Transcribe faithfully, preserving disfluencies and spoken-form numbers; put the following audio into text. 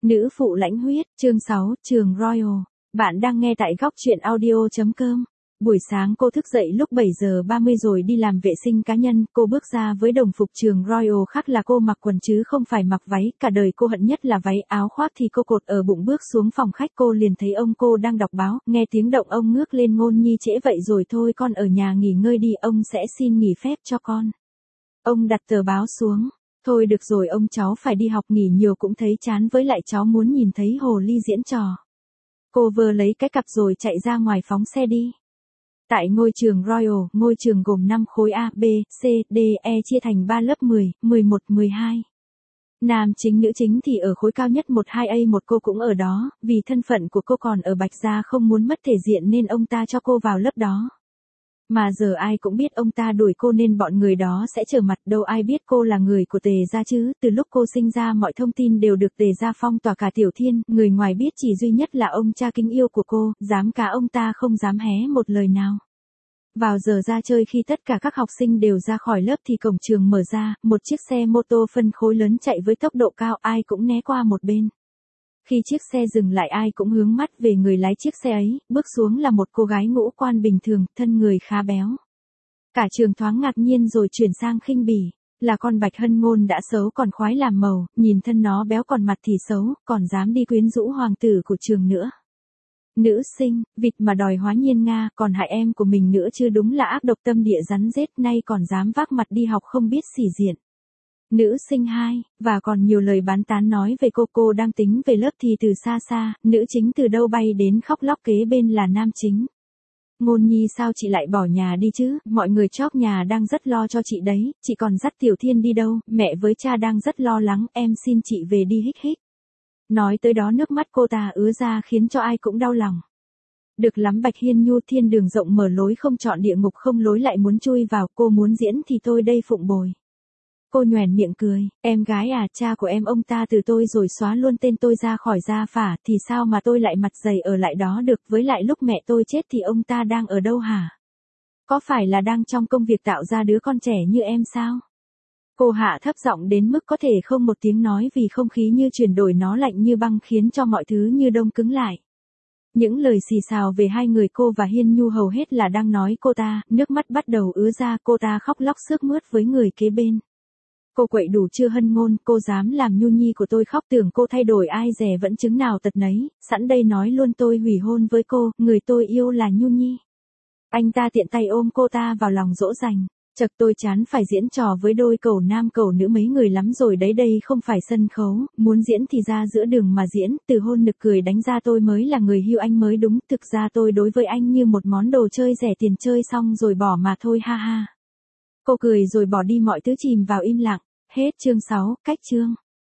Nữ phụ lãnh huyết, chương sáu, trường Royal. Bạn đang nghe tại góc truyện audio chấm com. Buổi sáng cô thức dậy lúc bảy giờ ba mươi rồi đi làm vệ sinh cá nhân, cô bước ra với đồng phục trường Royal khác là cô mặc quần chứ không phải mặc váy, cả đời cô hận nhất là váy, áo khoác thì cô cột ở bụng. Bước xuống phòng khách cô liền thấy ông cô đang đọc báo, nghe tiếng động ông ngước lên: Ngôn Nhi trễ vậy rồi, thôi con ở nhà nghỉ ngơi đi, ông sẽ xin nghỉ phép cho con. Ông đặt tờ báo xuống. Thôi được rồi, ông cháu phải đi học, nghỉ nhiều cũng thấy chán, với lại cháu muốn nhìn thấy hồ ly diễn trò. Cô vừa lấy cái cặp rồi chạy ra ngoài phóng xe đi. Tại ngôi trường Royal, ngôi trường gồm năm khối A, B, C, D, E chia thành ba lớp mười, mười một, mười hai. Nam chính nữ chính thì ở khối cao nhất một hai A một, cô cũng ở đó, vì thân phận của cô còn ở Bạch Gia không muốn mất thể diện nên ông ta cho cô vào lớp đó. Mà giờ ai cũng biết ông ta đuổi cô nên bọn người đó sẽ trở mặt, đâu ai biết cô là người của Tề gia chứ. Từ lúc cô sinh ra mọi thông tin đều được Tề gia phong tỏa, cả Tiểu Thiên, người ngoài biết chỉ duy nhất là ông cha kính yêu của cô, dám cả ông ta không dám hé một lời nào. Vào giờ ra chơi khi tất cả các học sinh đều ra khỏi lớp thì cổng trường mở ra, một chiếc xe mô tô phân khối lớn chạy với tốc độ cao, ai cũng né qua một bên. Khi chiếc xe dừng lại ai cũng hướng mắt về người lái chiếc xe ấy, bước xuống là một cô gái ngũ quan bình thường, thân người khá béo. Cả trường thoáng ngạc nhiên rồi chuyển sang khinh bỉ, là con Bạch Hân Ngôn đã xấu còn khoái làm màu, nhìn thân nó béo còn mặt thì xấu, còn dám đi quyến rũ hoàng tử của trường nữa. Nữ sinh, vịt mà đòi hóa nhiên Nga, còn hại em của mình nữa chứ, đúng là ác độc tâm địa rắn rết, nay còn dám vác mặt đi học không biết xỉ diện. Nữ sinh hai, và còn nhiều lời bán tán nói về cô. Cô đang tính về lớp thì từ xa xa, nữ chính từ đâu bay đến khóc lóc, kế bên là nam chính. Ngôn Nhi sao chị lại bỏ nhà đi chứ, mọi người chóp nhà đang rất lo cho chị đấy, chị còn dắt Tiểu Thiên đi đâu, mẹ với cha đang rất lo lắng, em xin chị về đi, hích hích. Nói tới đó nước mắt cô ta ứa ra khiến cho ai cũng đau lòng. Được lắm Bạch Hiên Nhu, thiên đường rộng mở lối không chọn, địa ngục không lối lại muốn chui vào, cô muốn diễn thì tôi đây phụng bồi. Cô nhoẻn miệng cười, em gái à, cha của em ông ta từ tôi rồi xóa luôn tên tôi ra khỏi gia phả, thì sao mà tôi lại mặt dày ở lại đó được, với lại lúc mẹ tôi chết thì ông ta đang ở đâu hả? Có phải là đang trong công việc tạo ra đứa con trẻ như em sao? Cô hạ thấp giọng đến mức có thể không một tiếng nói vì không khí như chuyển đổi, nó lạnh như băng khiến cho mọi thứ như đông cứng lại. Những lời xì xào về hai người cô và Hiên Nhu hầu hết là đang nói cô ta, nước mắt bắt đầu ứa ra, cô ta khóc lóc sướt mướt với người kế bên. Cô quậy đủ chưa Hân Ngôn, cô dám làm Nhu Nhi của tôi khóc, tưởng cô thay đổi, ai dè vẫn chứng nào tật nấy, sẵn đây nói luôn tôi hủy hôn với cô, người tôi yêu là Nhu Nhi. Anh ta tiện tay ôm cô ta vào lòng dỗ dành. Chật, tôi chán phải diễn trò với đôi cẩu nam cẩu nữ mấy người lắm rồi đấy, đây không phải sân khấu, muốn diễn thì ra giữa đường mà diễn, từ hôn nực cười đánh ra tôi mới là người hưu anh mới đúng, thực ra tôi đối với anh như một món đồ chơi rẻ tiền, chơi xong rồi bỏ mà thôi, ha ha. Cô cười rồi bỏ đi, mọi thứ chìm vào im lặng. Hết chương sáu, cách chương.